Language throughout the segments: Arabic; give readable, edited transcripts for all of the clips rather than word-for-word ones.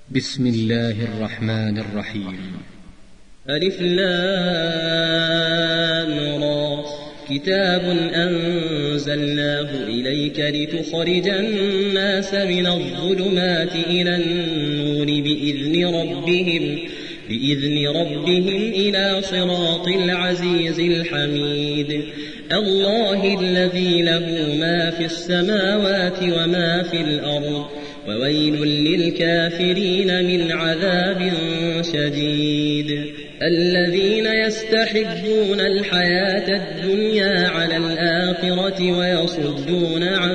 بسم الله الرحمن الرحيم. ألف لام را. كتاب أنزلناه إليك لتخرج الناس من الظلمات إلى النور بإذن ربهم إلى صراط العزيز الحميد. الله الذي له ما في السماوات وما في الأرض، وويل للكافرين من عذاب شديد. الذين يستحبون الحياة الدنيا على الآخرة ويصدون عن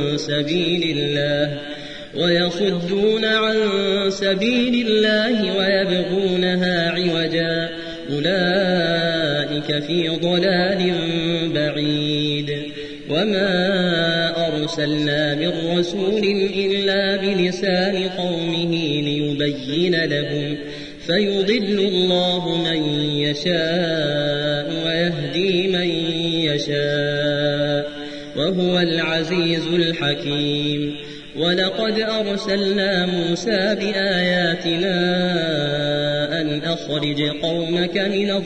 سبيل الله ويبغونها عوجا، أولئك في ضلال بعيد. وما أرسلنا من رسول إلا بلسان قومه ليبين لهم، فيضل الله من يشاء ويهدي من يشاء، وهو العزيز الحكيم. ولقد أرسلنا موسى بآياتنا أن أخرج قومك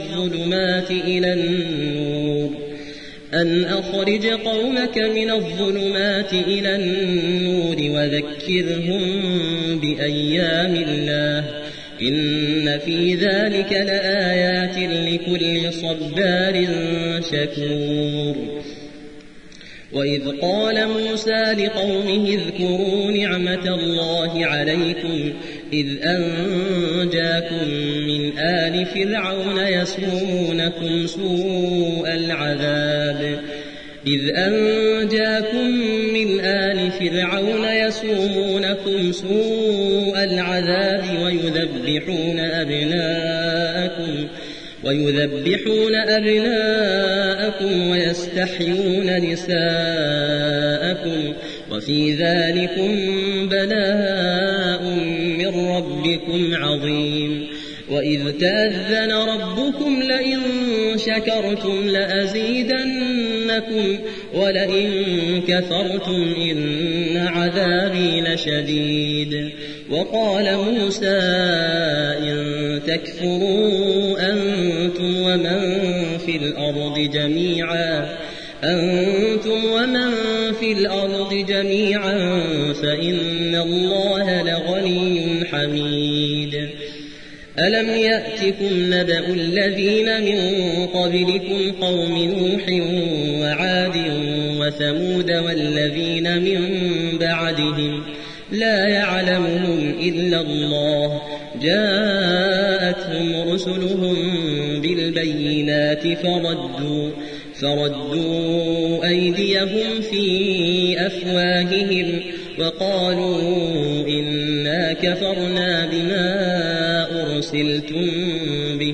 من الظلمات إلى النور وذكرهم بأيام الله، إن في ذلك لآيات لكل صبار شكور. وإذ قال موسى لقومه اذكروا نعمة الله عليكم إذ أنجاكم من آل فرعون يسومونكم سوء العذاب ويذبحون أبناءكم ويستحيون نساءكم، وفي ذلكم بلاء من ربكم عظيم. وإذ تأذن ربكم لئن شكرتم لأزيدنكم ولئن كفرتم إن عذابي لشديد. وقال موسى إن تكفروا أنتم ومن في الأرض جميعا فإن الله لغني حميد. ألم يأتكم نبأ الذين من قبلكم قوم نوح وعاد وثمود والذين من بعدهم لا يعلمهم إلا الله، جاءتهم رسلهم بالبينات فردوا أيديهم في أفواههم وقالوا إنا كفرنا بما أرسلتم به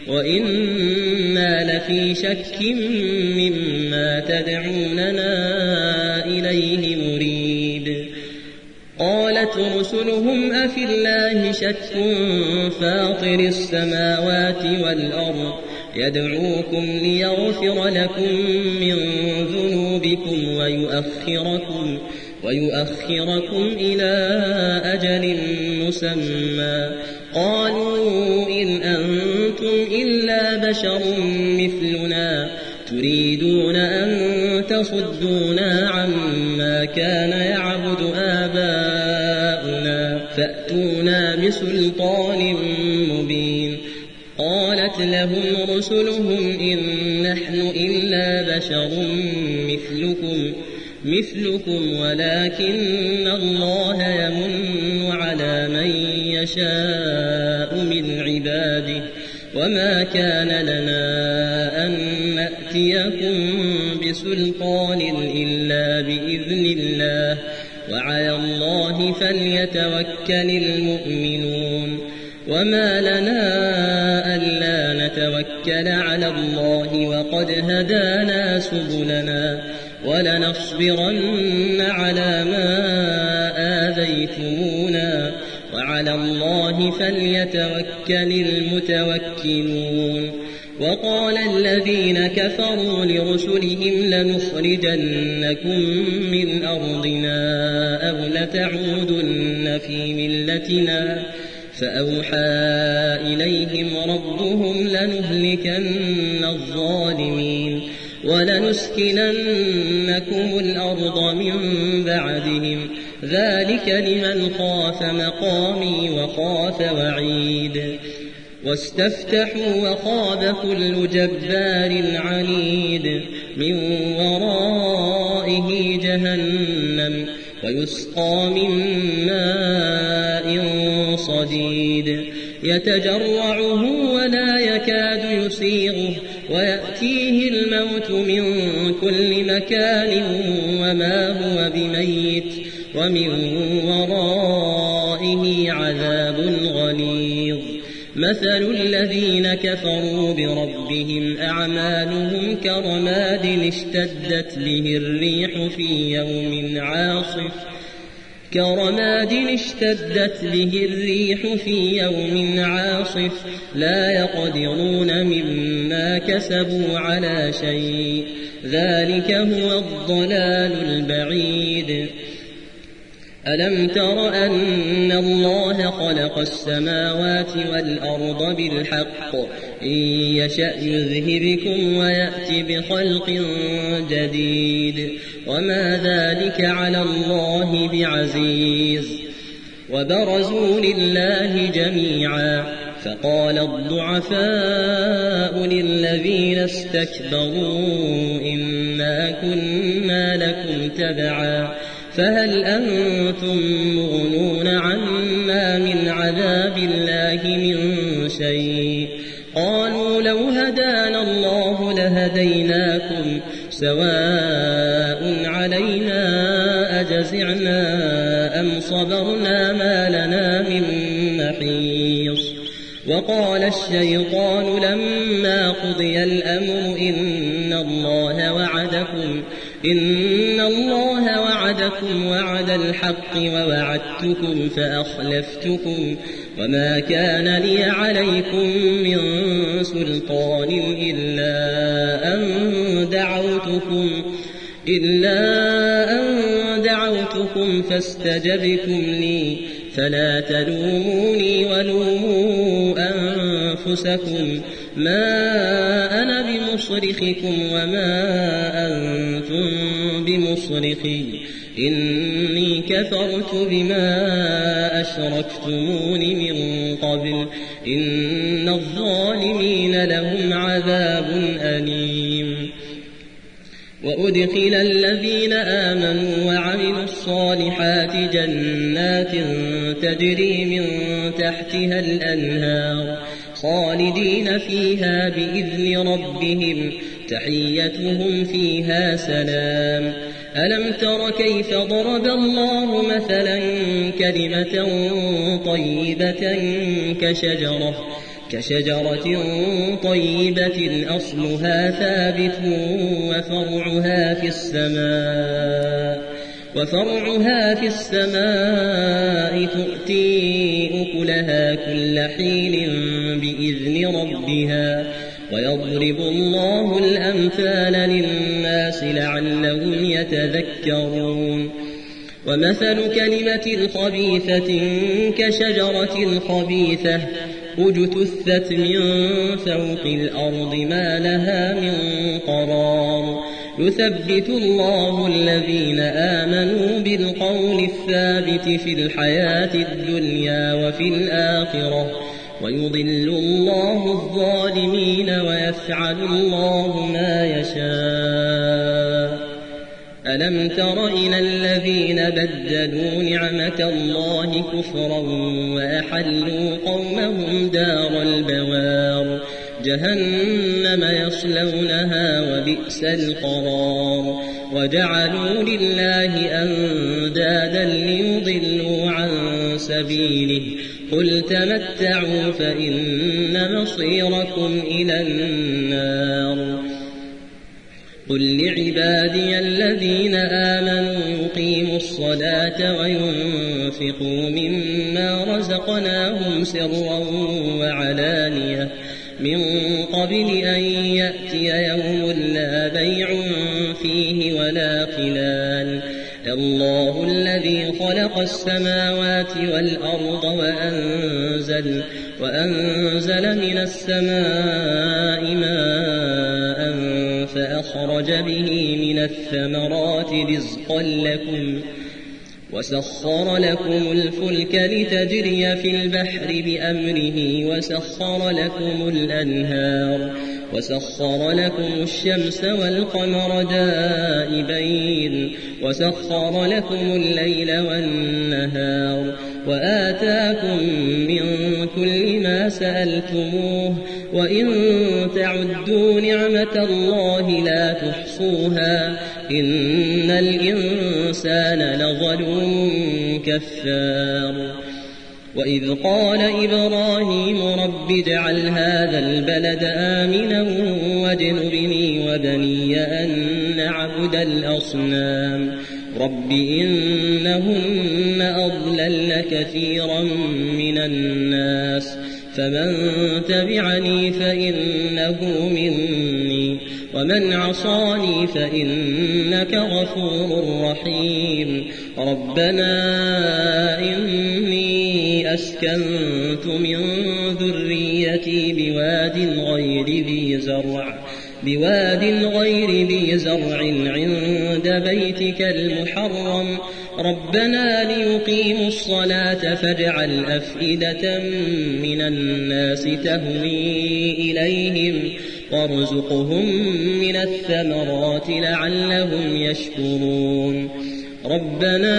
وإنا لفي شك مما تدعوننا إليه مريب. قالت رسلهم أفي الله شك فاطر السماوات والأرض يدعوكم ليغفر لكم من ذنوبكم ويؤخركم إلى أجل مسمى. قالوا إن أنتم إلا بشر مثلنا تريدون أن تصدونا عما كان يعبد آباؤنا فأتونا بسلطان مبين. قالت لهم رسلهم إن نحن إلا بشر مثلكم ولكن الله يمن على من يشاء من عباده، وما كان لنا أن نأتيكم بسلطان إلا بإذن الله، وعلى الله فليتوكل المؤمنون. وما لنا ألا نتوكل على الله وقد هدانا سبلنا ولنصبرن على ما آذيتمونا وعلى الله فليتوكل المتوكلون. وقال الذين كفروا لرسلهم لنخرجنكم من أرضنا أو لتعودن في ملتنا فأوحى إليهم ربهم لنهلكن الظالمين ولنسكننكم الأرض من بعدهم ذلك لمن خاف مقامي وخاف وعيد واستفتحوا وخاب كل جبار عنيد من ورائه جهنم ويسقى من ماء صديد يتجرعه ولا يكاد يسيغه ويأتيه الموت من كل مكان وما هو بميت ومن ورائه عذاب غليظ مثل الذين كفروا بربهم أعمالهم كرماد اشتدت به الريح في يوم عاصف لا يقدرون مما كسبوا على شيء ذلك هو الضلال البعيد ألم تر أن الله خلق السماوات والأرض بالحق إن يشأ يذهبكم ويأتي بخلق جديد وما ذلك على الله بعزيز وبرزوا لله جميعا فقال الضعفاء للذين استكبروا إنا كنا لكم تبعا فهل أنتم مغنون عنا من عذاب الله من شيء قالوا لو هدانا الله لهديناكم سواء علينا أجزعنا أم صبرنا ما لنا من محيص وقال الشيطان لما قضي الأمر إن الله وعدكم وعد الحق ووعدتكم فأخلفتكم وما كان لي عليكم من سلطان إلا أن دعوتكم فاستجبتم لي فلا تلوموني ولوموا أنفسكم ما أنا بمصرخكم وما أنتم بمصرخي إني كفرت بما أشركتمون من قبل إن الظالمين لهم عذاب أليم وأدخل الذين آمنوا وعملوا الصالحات جنات تجري من تحتها الأنهار خالدين فيها بإذن ربهم تحيتهم فيها سلام ألم تر كيف ضرب الله مثلا كلمة طيبة كشجرة طيبة أصلها ثابت وفرعها في السماء تؤتي أكلها كل حين بإذن ربها ويضرب الله الأمثال للناس لعلهم يتذكرون ومثل كلمة خبيثة كشجرة خبيثة اجتثت من فوق الأرض ما لها من قرار يثبت الله الذين آمنوا بالقول الثابت في الحياة الدنيا وفي الآخرة ويضل الله الظالمين ويفعل الله ما يشاء ألم تر إلى الذين بدلوا نعمة الله كفرا وأحلوا قومهم دار البوار جهنم يصلونها وبئس القرار وجعلوا لله أندادا ليضلوا عن سبيله قل تمتعوا فإن مصيركم إلى النار قل لعبادي الذين آمنوا يقيموا الصلاة وينفقوا مما رزقناهم سرا وعلانية من قبل أن يأتي يوم لا بيع فيه ولا خلال الله الذي خلق السماوات والأرض وأنزل من السماء ماء فأخرج به من الثمرات رزقا لكم وسخر لكم الفلك لتجري في البحر بأمره وسخر لكم الأنهار وسخر لكم الشمس والقمر دائبين وسخر لكم الليل والنهار وآتاكم من كل ما سألتموه وإن تعدوا نعمة الله لا تحصوها إن الإنسان لظلوم كفار وإذ قال إبراهيم رب اجعل هذا البلد آمنا واجنبني وبني أن نعبد الأصنام رب إنهن أضللن كثيرا من الناس فمن تبعني فإنه مني ومن عصاني فإنك غفور رحيم ربنا إني أسكنت من ذريتي بواد غير ذي زرع عند بيتك المحرم ربنا ليقيموا الصلاة فاجعل أفئدة من الناس تهوي إليهم وارزقهم من الثمرات لعلهم يشكرون ربنا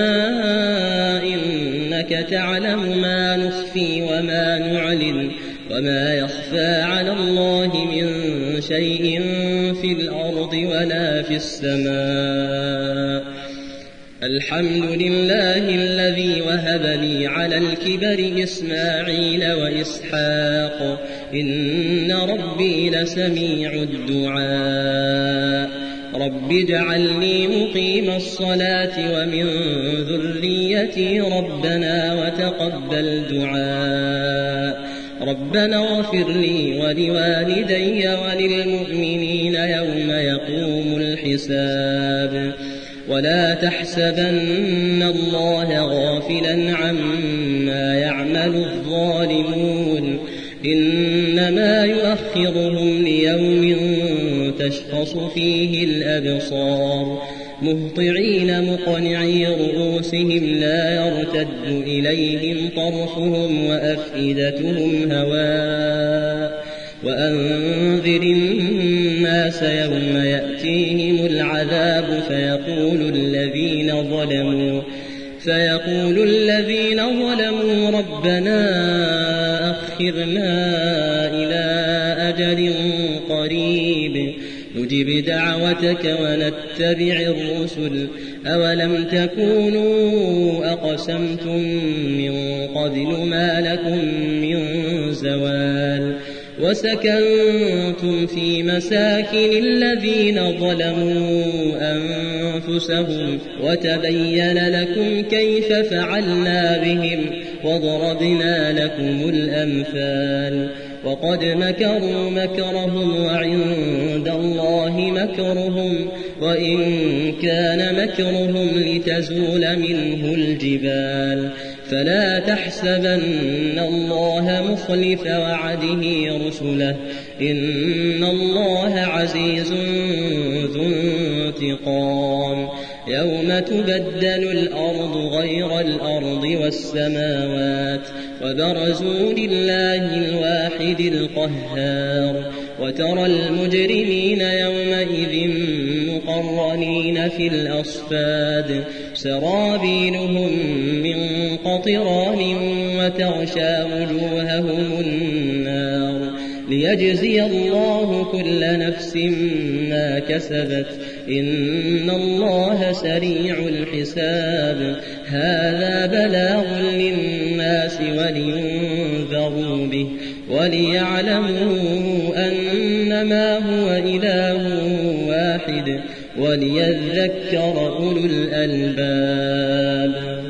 إنك تعلم ما نخفي وما نعلن وما يخفى على الله من شيء في الأرض ولا في السماء الحمد لله الذي وهب لي على الكبر إسماعيل وإسحاق إن ربي لسميع الدعاء رب اجعلني مقيم الصلاة ومن ذريتي ربنا وتقبل دعاء ربنا اغفر لي ولوالدي وللمؤمنين يوم يقوم الحساب ولا تحسبن الله غافلا عما يعمل الظالمون إنما يؤخرهم ليوم تشخص فيه الأبصار مهطعين مقنعي رؤوسهم لا يرتد إليهم طرفهم وأفئدتهم هواء وأنذر الناس يوم يأتيهم العذاب فيقول الذين ظلموا ربنا أخرنا إلى أجل قريب نجب دعوتك ونتبع الرسل أولم تكونوا أقسمتم من قبل ما لكم من زوال وسكنتم في مساكن الذين ظلموا أنفسهم وتبين لكم كيف فعلنا بهم وضربنا لكم الأمثال وقد مكروا مكرهم وعند الله مكرهم وإن كان مكرهم لتزول منه الجبال فلا تحسبن الله مخلف وعده رسله إن الله عزيز ذو انتقام يوم تبدل الأرض غير الأرض والسماوات وبرزوا لله الواحد القهار وترى المجرمين يومئذ مقرنين في الأصفاد سرابيلهم من قطران وتغشى وجوههم النار ليجزي الله كل نفس ما كسبت إن الله سريع الحساب هذا بلاغ للناس ولينذروا به وليعلموا أنما هو إله واحد وليذكر أولو الألباب